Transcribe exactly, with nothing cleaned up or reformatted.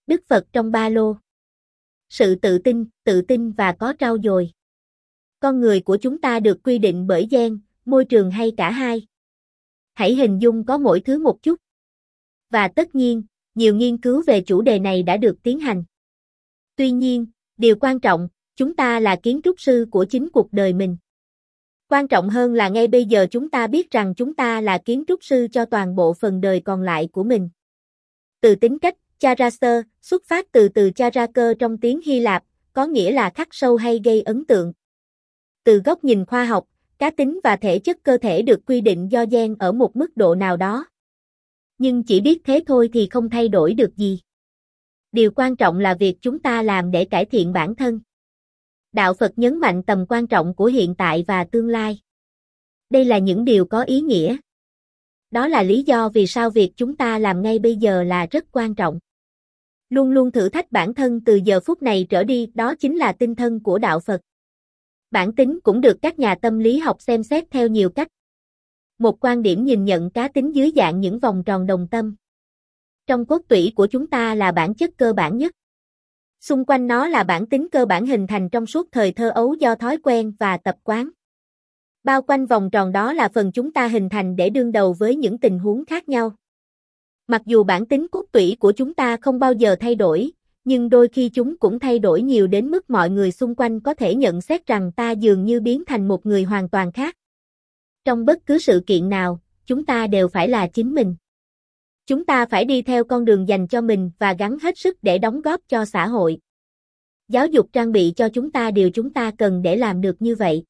Đức Phật trong ba lô. Sự tự tin, tự tin và có trau dồi. Con người của chúng ta được quy định bởi gen, môi trường hay cả hai. Hãy hình dung có mỗi thứ một chút. Và tất nhiên, nhiều nghiên cứu về chủ đề này đã được tiến hành. Tuy nhiên, điều quan trọng, chúng ta là kiến trúc sư của chính cuộc đời mình. Quan trọng hơn là ngay bây giờ chúng ta biết rằng chúng ta là kiến trúc sư cho toàn bộ phần đời còn lại của mình. Từ tính cách, character, xuất phát từ từ character trong tiếng Hy Lạp, có nghĩa là khắc sâu hay gây ấn tượng. Từ góc nhìn khoa học, cá tính và thể chất cơ thể được quy định do gen ở một mức độ nào đó. Nhưng chỉ biết thế thôi thì không thay đổi được gì. Điều quan trọng là việc chúng ta làm để cải thiện bản thân. Đạo Phật nhấn mạnh tầm quan trọng của hiện tại và tương lai. Đây là những điều có ý nghĩa. Đó là lý do vì sao việc chúng ta làm ngay bây giờ là rất quan trọng. Luôn luôn thử thách bản thân từ giờ phút này trở đi, đó chính là tinh thần của Đạo Phật. Bản tính cũng được các nhà tâm lý học xem xét theo nhiều cách. Một quan điểm nhìn nhận cá tính dưới dạng những vòng tròn đồng tâm. Trong cốt tủy của chúng ta là bản chất cơ bản nhất. Xung quanh nó là bản tính cơ bản hình thành trong suốt thời thơ ấu do thói quen và tập quán. Bao quanh vòng tròn đó là phần chúng ta hình thành để đương đầu với những tình huống khác nhau. Mặc dù bản tính cốt tủy của chúng ta không bao giờ thay đổi, nhưng đôi khi chúng cũng thay đổi nhiều đến mức mọi người xung quanh có thể nhận xét rằng ta dường như biến thành một người hoàn toàn khác. Trong bất cứ sự kiện nào, chúng ta đều phải là chính mình. Chúng ta phải đi theo con đường dành cho mình và gắng hết sức để đóng góp cho xã hội. Giáo dục trang bị cho chúng ta điều chúng ta cần để làm được như vậy.